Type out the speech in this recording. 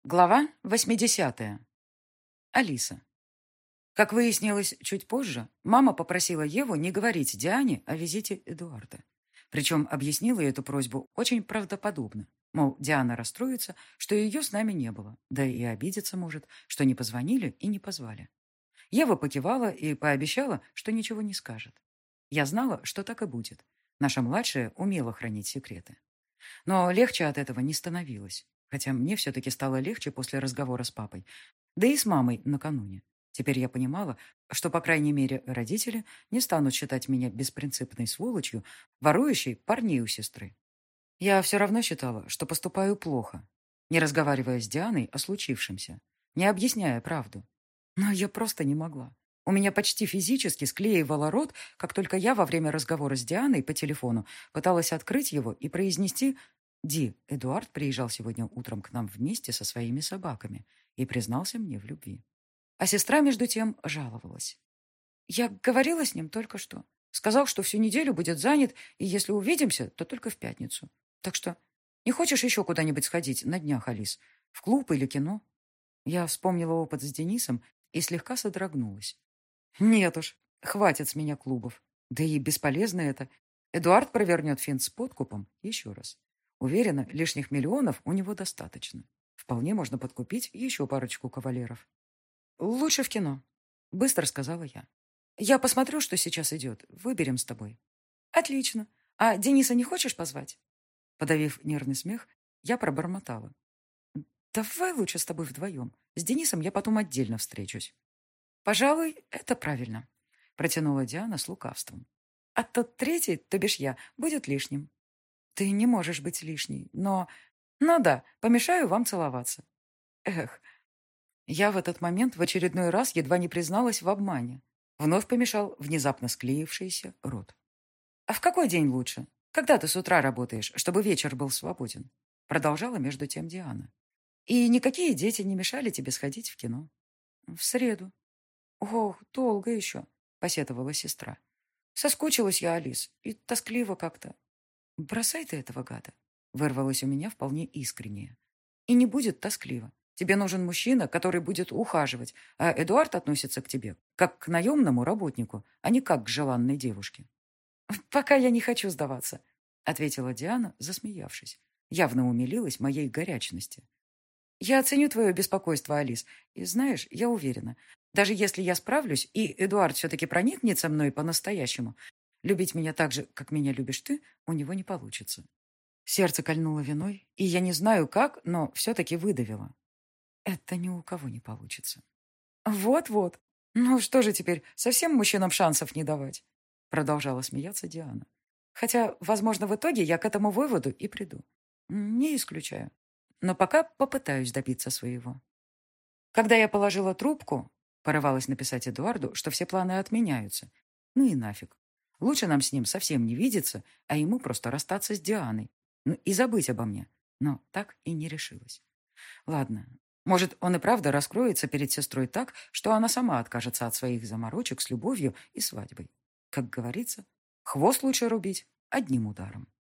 Глава 80. Алиса. Как выяснилось чуть позже, мама попросила Еву не говорить Диане о визите Эдуарда. Причем объяснила эту просьбу очень правдоподобно. Мол, Диана расстроится, что ее с нами не было, да и обидеться может, что не позвонили и не позвали. Ева покивала и пообещала, что ничего не скажет. Я знала, что так и будет. Наша младшая умела хранить секреты. Но легче от этого не становилось. Хотя мне все-таки стало легче после разговора с папой. Да и с мамой накануне. Теперь я понимала, что, по крайней мере, родители не станут считать меня беспринципной сволочью, ворующей парней у сестры. Я все равно считала, что поступаю плохо, не разговаривая с Дианой о случившемся, не объясняя правду. Но я просто не могла. У меня почти физически склеивало рот, как только я во время разговора с Дианой по телефону пыталась открыть его и произнести: «Ди, Эдуард приезжал сегодня утром к нам вместе со своими собаками и признался мне в любви». А сестра, между тем, жаловалась. «Я говорила с ним только что. Сказал, что всю неделю будет занят, и если увидимся, то только в пятницу. Так что не хочешь еще куда-нибудь сходить на днях, Алис? В клуб или кино?» Я вспомнила опыт с Денисом и слегка содрогнулась. «Нет уж, хватит с меня клубов. Да и бесполезно это. Эдуард провернет финт с подкупом еще раз. Уверена, лишних миллионов у него достаточно. Вполне можно подкупить еще парочку кавалеров». «Лучше в кино», — быстро сказала я. «Я посмотрю, что сейчас идет. Выберем с тобой». «Отлично. А Дениса не хочешь позвать?» Подавив нервный смех, я пробормотала. «Давай лучше с тобой вдвоем. С Денисом я потом отдельно встречусь». «Пожалуй, это правильно», — протянула Диана с лукавством. «А тот третий, то бишь я, будет лишним». «Ты не можешь быть лишней, но...» «Ну да, помешаю вам целоваться». Эх, я в этот момент в очередной раз едва не призналась в обмане. Вновь помешал внезапно склеившийся рот. «А в какой день лучше? Когда ты с утра работаешь, чтобы вечер был свободен?» Продолжала между тем Диана. «И никакие дети не мешали тебе сходить в кино?» «В среду». «Ох, долго еще», — посетовала сестра. «Соскучилась я, Алис, и тоскливо как-то». «Бросай ты этого гада», — вырвалось у меня вполне искреннее. «И не будет тоскливо. Тебе нужен мужчина, который будет ухаживать, а Эдуард относится к тебе как к наемному работнику, а не как к желанной девушке». «Пока я не хочу сдаваться», — ответила Диана, засмеявшись. Явно умилилась моей горячности. «Я оценю твое беспокойство, Алис, и, знаешь, я уверена, даже если я справлюсь, и Эдуард все-таки проникнется мной по-настоящему, любить меня так же, как меня любишь ты, у него не получится». Сердце кольнуло виной, и я не знаю как, но все-таки выдавила. Это ни у кого не получится. «Вот-вот. Ну что же теперь, совсем мужчинам шансов не давать?» Продолжала смеяться Диана. «Хотя, возможно, в итоге я к этому выводу и приду. Не исключаю. Но пока попытаюсь добиться своего». Когда я положила трубку, порывалась написать Эдуарду, что все планы отменяются. Ну и нафиг. Лучше нам с ним совсем не видеться, а ему просто расстаться с Дианой. Ну и забыть обо мне. Но так и не решилась. Ладно, может, он и правда раскроется перед сестрой так, что она сама откажется от своих заморочек с любовью и свадьбой. Как говорится, хвост лучше рубить одним ударом.